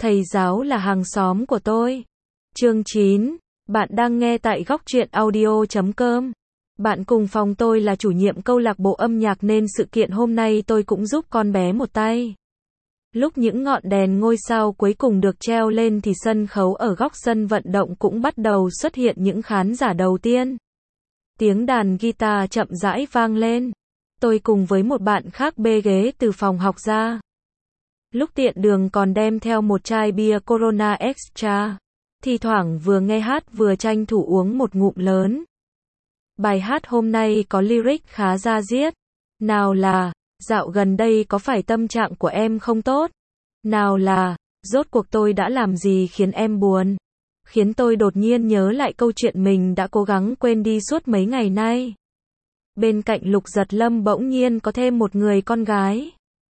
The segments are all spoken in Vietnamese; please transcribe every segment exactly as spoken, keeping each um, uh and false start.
Thầy giáo là hàng xóm của tôi. Chương chín. Bạn đang nghe tại góc truyện audio chấm com. Bạn cùng phòng tôi là chủ nhiệm câu lạc bộ âm nhạc nên sự kiện hôm nay tôi cũng giúp con bé một tay. Lúc những ngọn đèn ngôi sao cuối cùng được treo lên thì sân khấu ở góc sân vận động cũng bắt đầu xuất hiện những khán giả đầu tiên. Tiếng đàn guitar chậm rãi vang lên. Tôi cùng với một bạn khác bê ghế từ phòng học ra. Lúc tiện đường còn đem theo một chai bia Corona Extra. Thi thoảng vừa nghe hát vừa tranh thủ uống một ngụm lớn. Bài hát hôm nay có lyric khá da diết. Nào là, dạo gần đây có phải tâm trạng của em không tốt? Nào là, rốt cuộc tôi đã làm gì khiến em buồn? Khiến tôi đột nhiên nhớ lại câu chuyện mình đã cố gắng quên đi suốt mấy ngày nay. Bên cạnh Lục Giật Lâm bỗng nhiên có thêm một người con gái.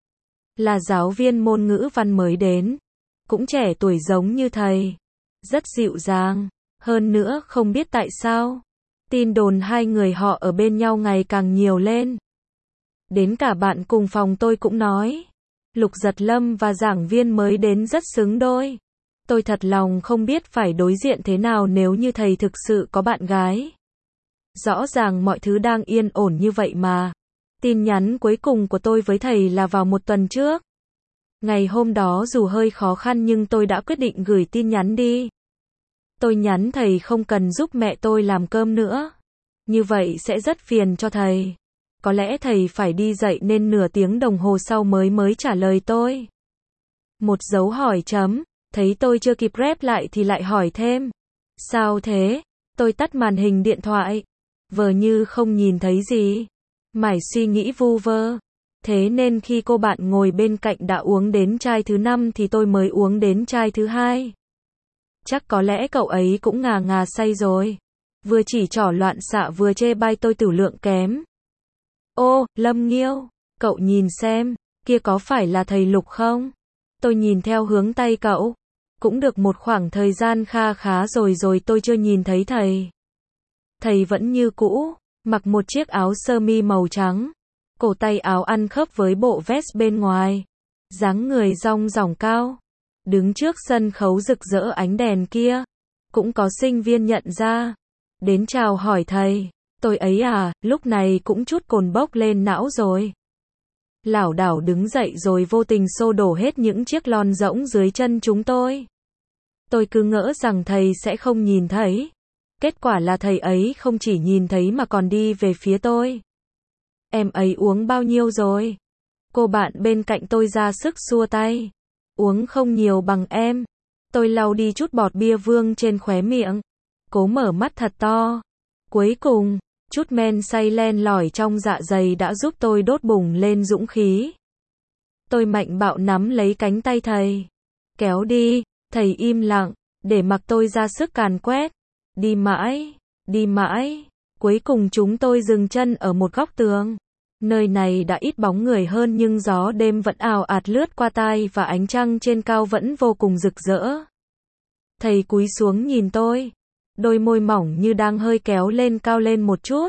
Là giáo viên môn ngữ văn mới đến. Cũng trẻ tuổi giống như thầy. Rất dịu dàng. Hơn nữa không biết tại sao. Tin đồn hai người họ ở bên nhau ngày càng nhiều lên. Đến cả bạn cùng phòng tôi cũng nói. Lục Giật Lâm và giảng viên mới đến rất xứng đôi. Tôi thật lòng không biết phải đối diện thế nào nếu như thầy thực sự có bạn gái. Rõ ràng mọi thứ đang yên ổn như vậy mà. Tin nhắn cuối cùng của tôi với thầy là vào một tuần trước. Ngày hôm đó dù hơi khó khăn nhưng tôi đã quyết định gửi tin nhắn đi. Tôi nhắn thầy không cần giúp mẹ tôi làm cơm nữa. Như vậy sẽ rất phiền cho thầy. Có lẽ thầy phải đi dậy nên nửa tiếng đồng hồ sau mới mới trả lời tôi. Một dấu hỏi chấm. Thấy tôi chưa kịp rep lại thì lại hỏi thêm. Sao thế? Tôi tắt màn hình điện thoại. Vờ như không nhìn thấy gì. Mải suy nghĩ vu vơ. Thế nên khi cô bạn ngồi bên cạnh đã uống đến chai thứ năm thì tôi mới uống đến chai thứ hai. Chắc có lẽ cậu ấy cũng ngà ngà say rồi. Vừa chỉ trỏ loạn xạ vừa chê bai tôi tử lượng kém. Ô, Lâm Nghiêu, cậu nhìn xem, kia có phải là thầy Lục không? Tôi nhìn theo hướng tay cậu. Cũng được một khoảng thời gian kha khá rồi rồi tôi chưa nhìn thấy thầy. Thầy vẫn như cũ, mặc một chiếc áo sơ mi màu trắng. Cổ tay áo ăn khớp với bộ vest bên ngoài. Dáng người dong dỏng cao. Đứng trước sân khấu rực rỡ ánh đèn kia. Cũng có sinh viên nhận ra. Đến chào hỏi thầy. Tôi ấy à, lúc này cũng chút cồn bốc lên não rồi. Lảo đảo đứng dậy rồi vô tình xô đổ hết những chiếc lon rỗng dưới chân chúng tôi. Tôi cứ ngỡ rằng thầy sẽ không nhìn thấy. Kết quả là thầy ấy không chỉ nhìn thấy mà còn đi về phía tôi. Em ấy uống bao nhiêu rồi? Cô bạn bên cạnh tôi ra sức xua tay. Uống không nhiều bằng em. Tôi lau đi chút bọt bia vương trên khóe miệng. Cố mở mắt thật to. Cuối cùng, chút men say len lỏi trong dạ dày đã giúp tôi đốt bùng lên dũng khí. Tôi mạnh bạo nắm lấy cánh tay thầy. Kéo đi, thầy im lặng, để mặc tôi ra sức càn quét. Đi mãi, đi mãi. Cuối cùng chúng tôi dừng chân ở một góc tường. Nơi này đã ít bóng người hơn nhưng gió đêm vẫn ào ạt lướt qua tai và ánh trăng trên cao vẫn vô cùng rực rỡ. Thầy cúi xuống nhìn tôi. Đôi môi mỏng như đang hơi kéo lên cao lên một chút.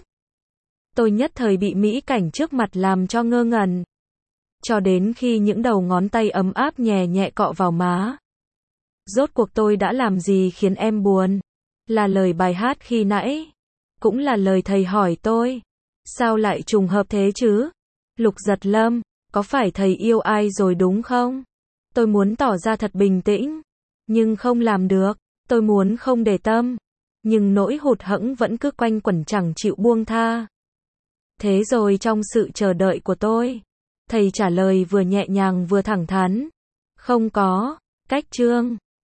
Tôi nhất thời bị mỹ cảnh trước mặt làm cho ngơ ngẩn. Cho đến khi những đầu ngón tay ấm áp nhẹ nhẹ cọ vào má. Rốt cuộc tôi đã làm gì khiến em buồn? Là lời bài hát khi nãy. Cũng là lời thầy hỏi tôi. Sao lại trùng hợp thế chứ? Lục Giật Lâm, có phải thầy yêu ai rồi đúng không? Tôi muốn tỏ ra thật bình tĩnh. Nhưng không làm được. Tôi muốn không để tâm. Nhưng nỗi hụt hẫng vẫn cứ quanh quẩn chẳng chịu buông tha. Thế rồi trong sự chờ đợi của tôi, thầy trả lời vừa nhẹ nhàng vừa thẳng thắn. Không có. Cách Trương,